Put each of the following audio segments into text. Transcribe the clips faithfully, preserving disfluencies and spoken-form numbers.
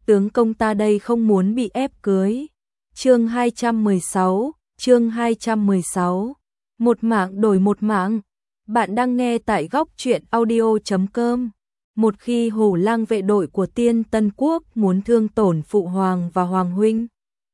tướng công ta đây không muốn bị ép cưới. Chương hai trăm mười sáu, chương hai trăm mười sáu. Một mạng đổi một mạng. Bạn đang nghe tại góc truyện audio chấm com. Một khi Hổ Lang vệ đội của Tiên Tân Quốc muốn thương tổn phụ hoàng và hoàng huynh,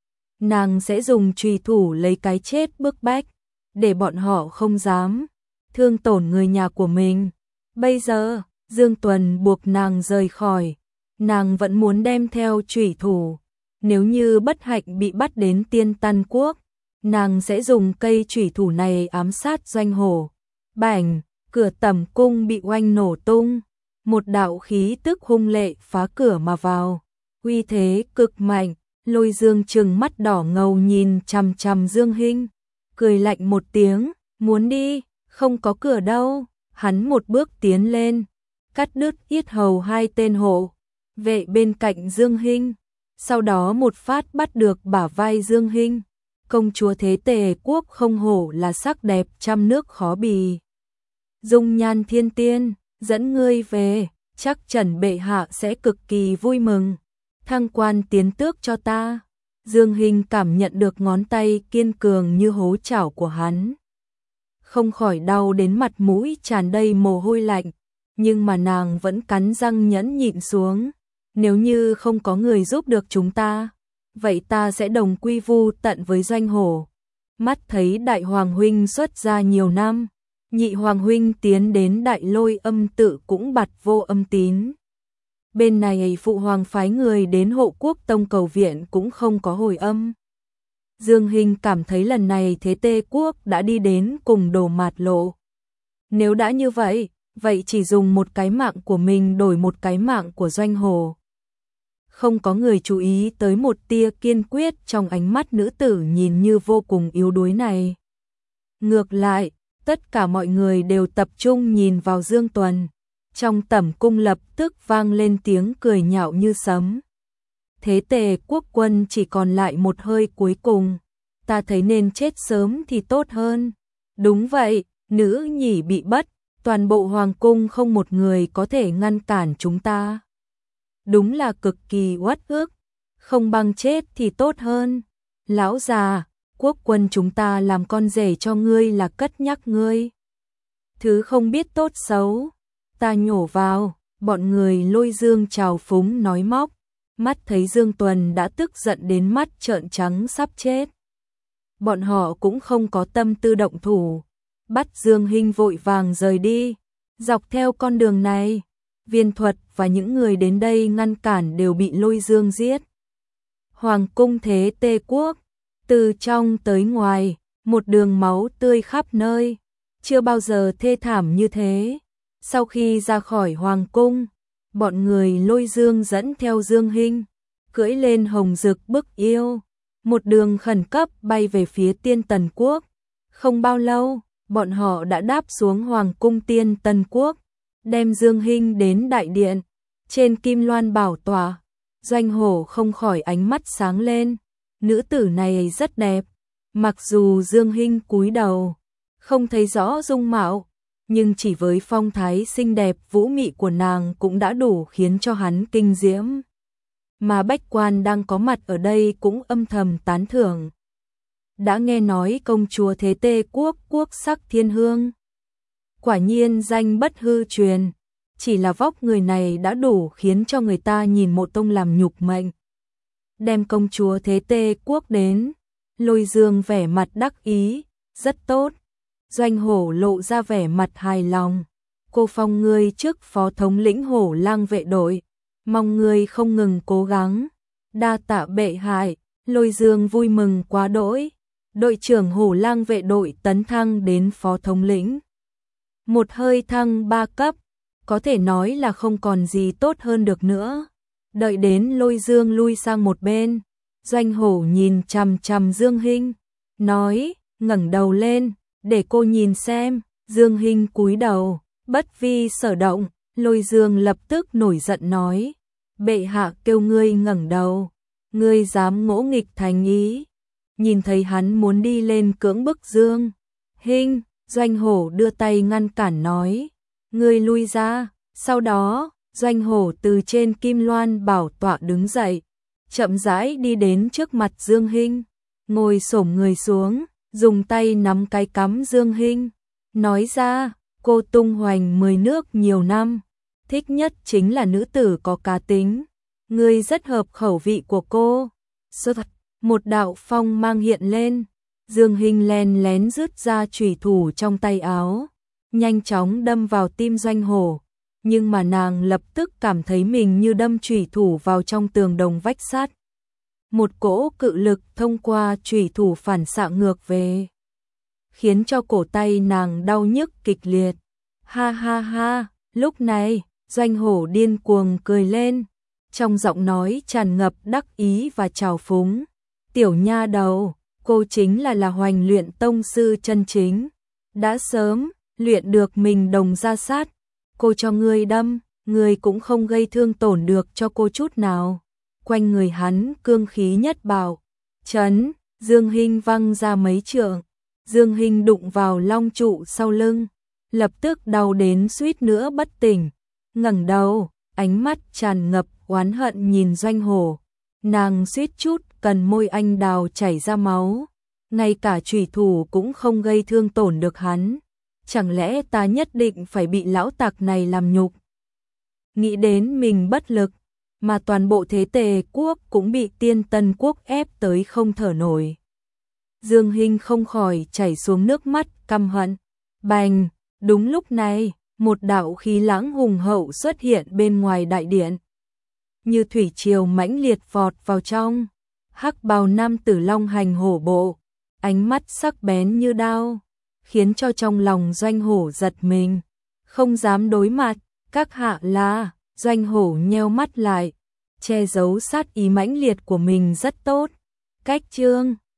nàng sẽ dùng chùy thủ lấy cái chết bức bách, để bọn họ không dám thương tổn người nhà của mình. Bây giờ, Dương Tuần buộc nàng rời khỏi, nàng vẫn muốn đem theo chùy thủ. Nếu như bất hạnh bị bắt đến Tiên Tân Quốc, nàng sẽ dùng cây chùy thủ này ám sát Doanh Hổ. Bảnh, cửa tẩm cung bị oanh nổ tung, một đạo khí tức hung lệ phá cửa mà vào, uy thế cực mạnh. Lôi Dương trừng mắt đỏ ngầu nhìn chằm chằm Dương Hinh, cười lạnh một tiếng, muốn đi, không có cửa đâu. Hắn một bước tiến lên, cắt đứt yết hầu hai tên hộ vệ bên cạnh Dương Hinh, sau đó một phát bắt được bả vai Dương Hinh. Công chúa Thế Tề Quốc không hổ là sắc đẹp trăm nước khó bì, dung nhan thiên tiên, dẫn ngươi về, chắc Trần bệ hạ sẽ cực kỳ vui mừng, thăng quan tiến tước cho ta. Dương Hinh cảm nhận được ngón tay kiên cường như hố chảo của hắn, không khỏi đau đến mặt mũi tràn đầy mồ hôi lạnh, nhưng mà nàng vẫn cắn răng nhẫn nhịn xuống. Nếu như không có người giúp được chúng ta, vậy ta sẽ đồng quy vu tận với Doanh Hổ. Mắt thấy đại hoàng huynh xuất gia nhiều năm, nhị hoàng huynh tiến đến Đại Lôi Âm tự cũng bặt vô âm tín. Bên này phụ hoàng phái người đến Hộ Quốc Tông cầu viện cũng không có hồi âm. Dương Hinh cảm thấy lần này Thế Tề Quốc đã đi đến cùng đồ mạt lộ. Nếu đã như vậy, vậy chỉ dùng một cái mạng của mình đổi một cái mạng của Doanh Hổ. Không có người chú ý tới một tia kiên quyết trong ánh mắt nữ tử nhìn như vô cùng yếu đuối này. Ngược lại, tất cả mọi người đều tập trung nhìn vào Dương Tuần. Trong tẩm cung lập tức vang lên tiếng cười nhạo như sấm. Thế Tề Quốc quân chỉ còn lại một hơi cuối cùng, ta thấy nên chết sớm thì tốt hơn. Đúng vậy, nữ nhỉ bị bắt, toàn bộ hoàng cung không một người có thể ngăn cản chúng ta. Đúng là cực kỳ uất ức, không bằng chết thì tốt hơn. Lão già, quốc quân chúng ta làm con rể cho ngươi là cất nhắc ngươi. Thứ không biết tốt xấu, ta nhổ vào. Bọn người Lôi Dương trào phúng nói móc, mắt thấy Dương Tuần đã tức giận đến mắt trợn trắng sắp chết. Bọn họ cũng không có tâm tư động thủ, bắt Dương Hinh vội vàng rời đi. Dọc theo con đường này, Viên Thuật và những người đến đây ngăn cản đều bị Lôi Dương giết. Hoàng cung Thế Tề Quốc, từ trong tới ngoài, một đường máu tươi khắp nơi, chưa bao giờ thê thảm như thế. Sau khi ra khỏi hoàng cung, bọn người Lôi Dương dẫn theo Dương Hinh, cưỡi lên hồng dực bức yêu, một đường khẩn cấp bay về phía Tiên Tần Quốc. Không bao lâu, bọn họ đã đáp xuống hoàng cung Tiên Tần Quốc, đem Dương Hinh đến đại điện. Trên kim loan bảo tọa, Doanh Hổ không khỏi ánh mắt sáng lên. Nữ tử này rất đẹp, mặc dù Dương Hinh cúi đầu, không thấy rõ dung mạo, nhưng chỉ với phong thái xinh đẹp vũ mị của nàng cũng đã đủ khiến cho hắn kinh diễm. Mà bách quan đang có mặt ở đây cũng âm thầm tán thưởng. Đã nghe nói công chúa Thế Tề Quốc quốc sắc thiên hương, quả nhiên danh bất hư truyền, chỉ là vóc người này đã đủ khiến cho người ta nhìn Mộ Tông làm nhục mệnh. Đem công chúa Thế Tề Quốc đến, Lôi Dương vẻ mặt đắc ý, rất tốt. Doanh Hổ lộ ra vẻ mặt hài lòng, cô phong ngươi trước phó thống lĩnh Hổ Lang vệ đội, mong ngươi không ngừng cố gắng. Đa tạ bệ hạ. Lôi Dương vui mừng quá đỗi. Đội trưởng Hổ Lang vệ đội tấn thăng đến phó thống lĩnh, một hơi thăng ba cấp, có thể nói là không còn gì tốt hơn được nữa. Đợi đến Lôi Dương lui sang một bên, Doanh Hổ nhìn chằm chằm Dương Hinh, nói, ngẩng đầu lên, để cô nhìn xem. Dương Hinh cúi đầu, bất vi sở động. Lôi Dương lập tức nổi giận nói, bệ hạ kêu ngươi ngẩng đầu, ngươi dám ngỗ nghịch thành ý. Nhìn thấy hắn muốn đi lên cưỡng bức Dương Hinh, Doanh Hổ đưa tay ngăn cản nói, ngươi lui ra. Sau đó, Doanh Hổ từ trên kim loan bảo tọa đứng dậy, chậm rãi đi đến trước mặt Dương Hinh, ngồi xổm người xuống, dùng tay nắm cái cắm Dương Hinh, nói ra, cô tung hoành mười nước nhiều năm, thích nhất chính là nữ tử có cá tính, người rất hợp khẩu vị của cô. Sơ thật, một đạo phong mang hiện lên, Dương Hinh len lén rút ra chủy thủ trong tay áo, nhanh chóng đâm vào tim Doanh Hổ, nhưng mà nàng lập tức cảm thấy mình như đâm chủy thủ vào trong tường đồng vách sắt. Một cỗ cự lực thông qua chủy thủ phản xạ ngược về, khiến cho cổ tay nàng đau nhức kịch liệt. Ha ha ha, lúc này, Doanh Hổ điên cuồng cười lên, trong giọng nói tràn ngập đắc ý và trào phúng. Tiểu nha đầu, cô chính là là Hoành Luyện tông sư chân chính, đã sớm luyện được mình đồng ra sát, cô cho ngươi đâm, ngươi cũng không gây thương tổn được cho cô chút nào. Quanh người hắn cương khí nhất bạo, chấn, Dương Hinh văng ra mấy trượng, Dương Hinh đụng vào long trụ sau lưng, lập tức đau đến suýt nữa bất tỉnh, ngẩng đầu, ánh mắt tràn ngập oán hận nhìn Doanh Hổ, nàng suýt chút cần môi anh đào chảy ra máu, ngay cả chủy thủ cũng không gây thương tổn được hắn, chẳng lẽ ta nhất định phải bị lão tặc này làm nhục? Nghĩ đến mình bất lực, mà toàn bộ thế Tề quốc cũng bị Tiên Tân quốc ép tới không thở nổi. Dương Hinh không khỏi chảy xuống nước mắt căm hận. Bành, đúng lúc này, một đạo khí lãng hùng hậu xuất hiện bên ngoài đại điện. Như thủy triều mãnh liệt vọt vào trong, hắc bào nam tử long hành hổ bộ, ánh mắt sắc bén như đao, khiến cho trong lòng Doanh Hổ giật mình, không dám đối mặt. Các hạ là, Doanh Hổ nheo mắt lại, che giấu sát ý mãnh liệt của mình rất tốt. Cách chương